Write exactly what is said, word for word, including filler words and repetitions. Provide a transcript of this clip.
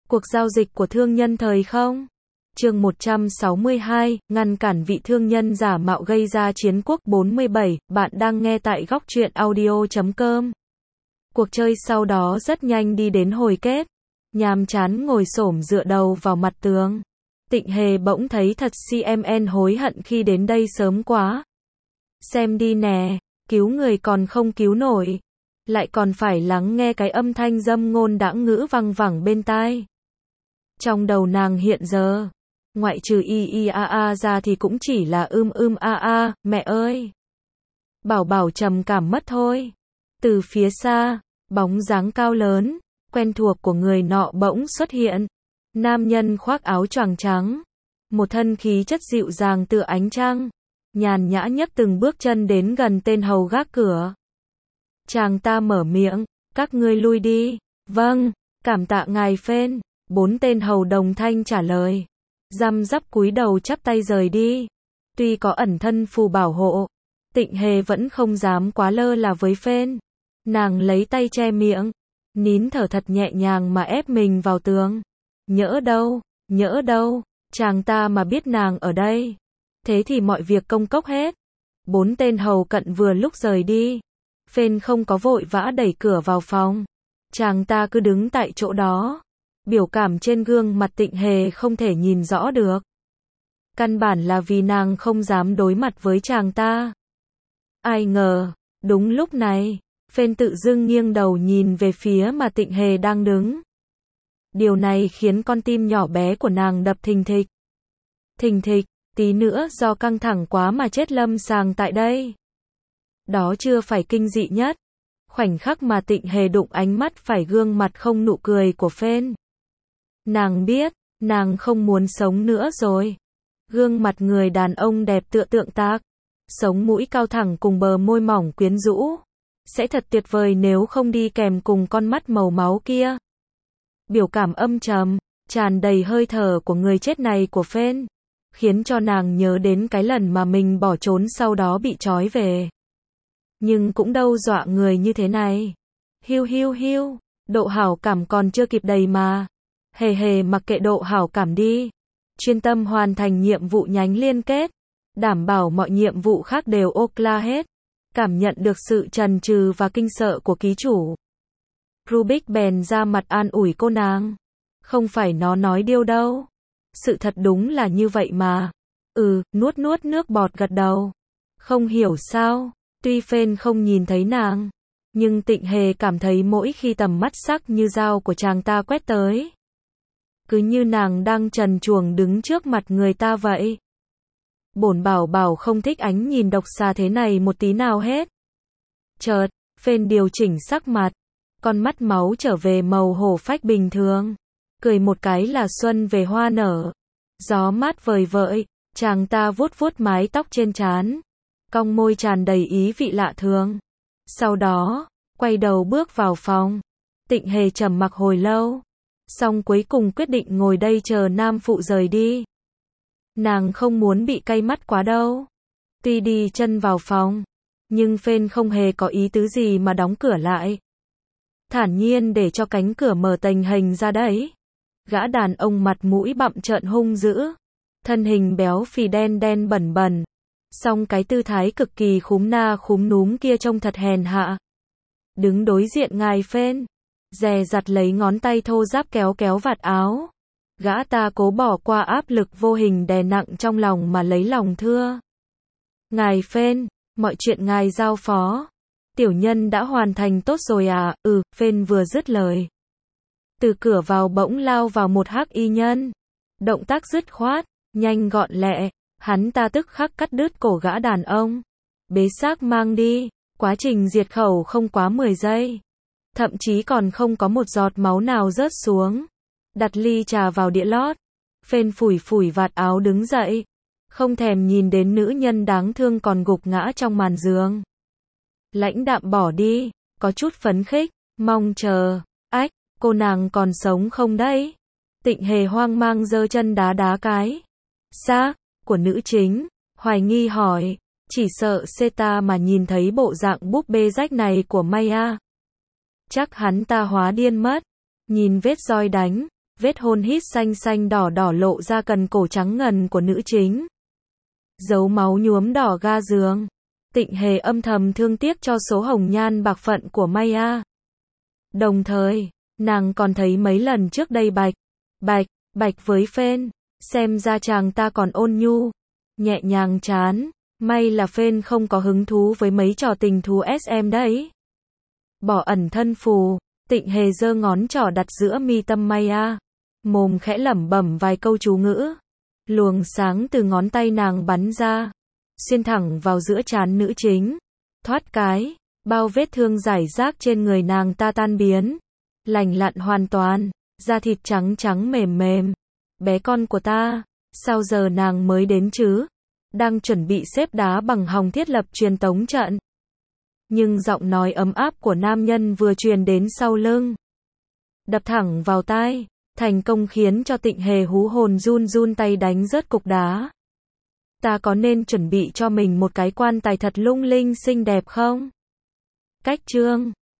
Cuộc giao dịch của thương nhân thời không? Chương một trăm sáu mươi hai, ngăn cản vị thương nhân giả mạo gây ra chiến quốc bốn mươi bảy, bạn đang nghe tại góc truyện audio chấm com. Cuộc chơi sau đó rất nhanh đi đến hồi kết. Nhàm chán ngồi xổm dựa đầu vào mặt tường. Tịnh Hề bỗng thấy thật cmn hối hận khi đến đây sớm quá. Xem đi nè, cứu người còn không cứu nổi. Lại còn phải lắng nghe cái âm thanh dâm ngôn đãng ngữ văng vẳng bên tai. Trong đầu nàng hiện giờ, ngoại trừ y y a a ra thì cũng chỉ là ưm ưm a a, mẹ ơi. Bảo bảo trầm cảm mất thôi. Từ phía xa, bóng dáng cao lớn, quen thuộc của người nọ bỗng xuất hiện. Nam nhân khoác áo choàng trắng, một thân khí chất dịu dàng tựa ánh trăng, nhàn nhã nhấc từng bước chân đến gần tên hầu gác cửa. Chàng ta mở miệng, các ngươi lui đi. Vâng, cảm tạ ngài phên. Bốn tên hầu đồng thanh trả lời. Răm rắp cúi đầu chắp tay rời đi. Tuy có ẩn thân phù bảo hộ, Tịnh Hề vẫn không dám quá lơ là với phên. Nàng lấy tay che miệng, nín thở thật nhẹ nhàng mà ép mình vào tường. Nhỡ đâu, nhỡ đâu, chàng ta mà biết nàng ở đây. Thế thì mọi việc công cốc hết. Bốn tên hầu cận vừa lúc rời đi. Phên không có vội vã đẩy cửa vào phòng. Chàng ta cứ đứng tại chỗ đó. Biểu cảm trên gương mặt Tịnh Hề không thể nhìn rõ được. Căn bản là vì nàng không dám đối mặt với chàng ta. Ai ngờ, đúng lúc này, phên tự dưng nghiêng đầu nhìn về phía mà Tịnh Hề đang đứng. Điều này khiến con tim nhỏ bé của nàng đập thình thịch. Thình thịch, tí nữa do căng thẳng quá mà chết lâm sàng tại đây. Đó chưa phải kinh dị nhất. Khoảnh khắc mà Tịnh Hề đụng ánh mắt phải gương mặt không nụ cười của phên. Nàng biết, nàng không muốn sống nữa rồi. Gương mặt người đàn ông đẹp tựa tượng tác, sống mũi cao thẳng cùng bờ môi mỏng quyến rũ. Sẽ thật tuyệt vời nếu không đi kèm cùng con mắt màu máu kia. Biểu cảm âm trầm, tràn đầy hơi thở của người chết này của phên, khiến cho nàng nhớ đến cái lần mà mình bỏ trốn sau đó bị trói về. Nhưng cũng đâu dọa người như thế này. Hiu hiu hiu, độ hảo cảm còn chưa kịp đầy mà. Hề hề mặc kệ độ hảo cảm đi. Chuyên tâm hoàn thành nhiệm vụ nhánh liên kết. Đảm bảo mọi nhiệm vụ khác đều ok la hết. Cảm nhận được sự chần chừ và kinh sợ của ký chủ. Rubik bèn ra mặt an ủi cô nàng. Không phải nó nói điêu đâu. Sự thật đúng là như vậy mà. Ừ, nuốt nuốt nước bọt gật đầu. Không hiểu sao, tuy phên không nhìn thấy nàng, nhưng Tịnh Hề cảm thấy mỗi khi tầm mắt sắc như dao của chàng ta quét tới, cứ như nàng đang trần truồng đứng trước mặt người ta vậy. Bổn bảo bảo không thích ánh nhìn độc xà thế này một tí nào hết. Chợt, phên điều chỉnh sắc mặt, con mắt máu trở về màu hổ phách bình thường, cười một cái là xuân về hoa nở. Gió mát vời vợi, chàng ta vuốt vuốt mái tóc trên trán, cong môi tràn đầy ý vị lạ thường. Sau đó, quay đầu bước vào phòng. Tịnh Hề trầm mặc hồi lâu, xong cuối cùng quyết định ngồi đây chờ nam phụ rời đi. Nàng không muốn bị cay mắt quá đâu. Tuy đi chân vào phòng, nhưng phên không hề có ý tứ gì mà đóng cửa lại. Thản nhiên để cho cánh cửa mở tềnh hình ra đấy. Gã đàn ông mặt mũi bặm trợn hung dữ, thân hình béo phì đen đen bẩn bẩn, song cái tư thái cực kỳ khúm na khúm núm kia trông thật hèn hạ. Đứng đối diện ngài phên, dè dặt lấy ngón tay thô ráp kéo kéo vạt áo. Gã ta cố bỏ qua áp lực vô hình đè nặng trong lòng mà lấy lòng thưa. Ngài phên, mọi chuyện ngài giao phó, tiểu nhân đã hoàn thành tốt rồi à? Ừ, phên vừa dứt lời, từ cửa vào bỗng lao vào một hắc y nhân. Động tác dứt khoát, nhanh gọn lẹ, hắn ta tức khắc cắt đứt cổ gã đàn ông, bế xác mang đi. Quá trình diệt khẩu không quá mười giây, thậm chí còn không có một giọt máu nào rớt xuống. Đặt ly trà vào đĩa lót, phên phủi phủi vạt áo đứng dậy, không thèm nhìn đến nữ nhân đáng thương còn gục ngã trong màn giường. Lãnh đạm bỏ đi, có chút phấn khích, mong chờ. Ách, cô nàng còn sống không đấy? Tịnh Hề hoang mang giơ chân đá đá cái xác của nữ chính, hoài nghi hỏi, chỉ sợ Seta mà nhìn thấy bộ dạng búp bê rách này của Maya, chắc hắn ta hóa điên mất. Nhìn vết roi đánh, Vết hôn hít xanh xanh đỏ đỏ lộ ra cần cổ trắng ngần của nữ chính. Dấu máu nhuốm đỏ ga giường. Tịnh Hề âm thầm thương tiếc cho số hồng nhan bạc phận của Maya. Đồng thời, nàng còn thấy mấy lần trước đây bạch, bạch, bạch với Phên. Xem ra chàng ta còn ôn nhu, nhẹ nhàng chán. May là Phên không có hứng thú với mấy trò tình thú ét em đấy. Bỏ ẩn thân phù, Tịnh Hề giơ ngón trỏ đặt giữa mi tâm Maya. Mồm khẽ lẩm bẩm vài câu chú ngữ. Luồng sáng từ ngón tay nàng bắn ra, xuyên thẳng vào giữa trán nữ chính. Thoát cái, bao vết thương rải rác trên người nàng ta tan biến. Lành lặn hoàn toàn, da thịt trắng trắng mềm mềm. Bé con của ta, sao giờ nàng mới đến chứ? Đang chuẩn bị xếp đá bằng hòng thiết lập truyền tống trận. Nhưng giọng nói ấm áp của nam nhân vừa truyền đến sau lưng, đập thẳng vào tai, thành công khiến cho Tịnh Hề hú hồn run run tay đánh rớt cục đá. Ta có nên chuẩn bị cho mình một cái quan tài thật lung linh xinh đẹp không? Cách chương